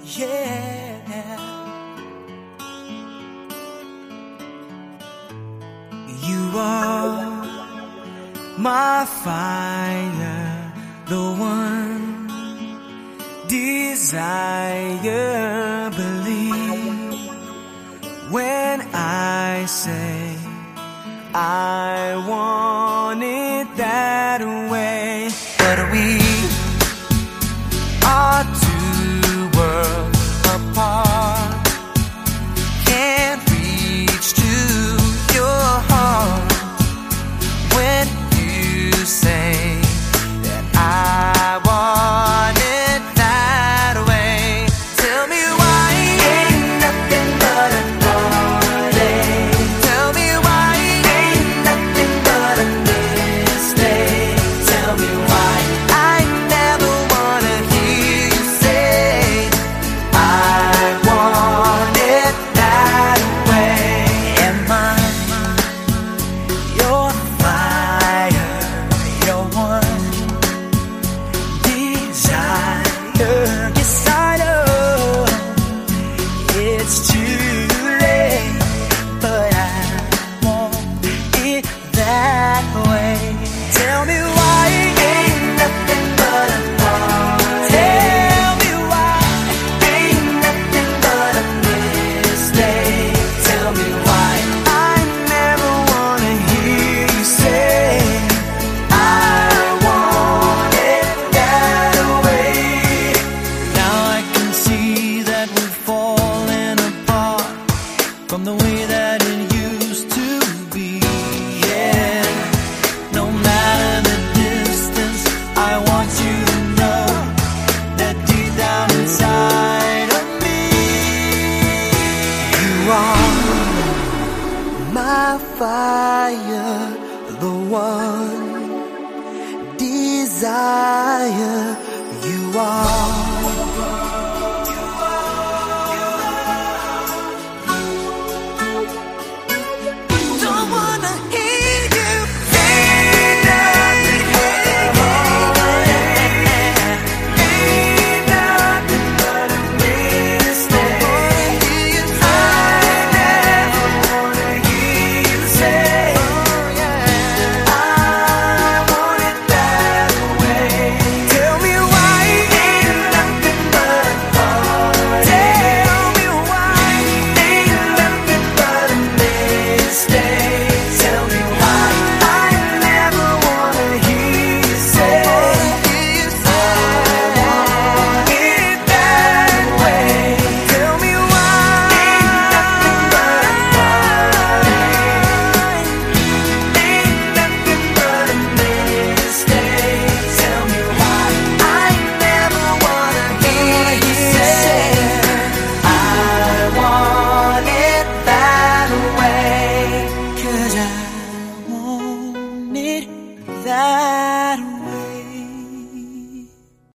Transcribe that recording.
Yeah. You are my fire, the one desire. Believe when I say I want it that way. But we are two worlds apart, can't reach to your heart when you say that I want it that way. Tell me why ain't nothing but a heartache. Tell me why ain't nothing but a mistake. Tell me why I never wanna hear you say I want it that way. Am I your fire, your one desire? Yes, I know it's too late, but I want it that way. Tell me why ain't nothing but a heartache. Tell me why ain't nothing but a mistake. Tell me why I never wanna hear you say I want it that way. Now I can see that we're falling apart from the way that it used to be. Yeah, no matter the distance, I want you to know that deep down inside of me, you are my fire, the one desire. You are